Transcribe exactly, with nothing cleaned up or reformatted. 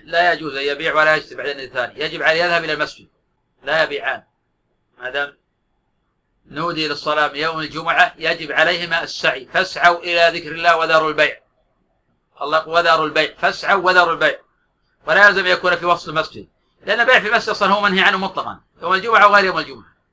لا يجوز أن يبيع ولا يشتري بعد الثاني، يجب عليه يذهب إلى المسجد، لا يبيعان. ما دام نودي للصلاة من يوم الجمعة يجب عليهما السعي، فاسعوا إلى ذكر الله وذروا البيع. الله يقول وذروا البيع، فاسعوا وذروا البيع، ولا يلزم يكون في وسط المسجد، لأن البيع في المسجد أصلا هو منهي عنه مطلقا، يوم الجمعة وغير يوم الجمعة.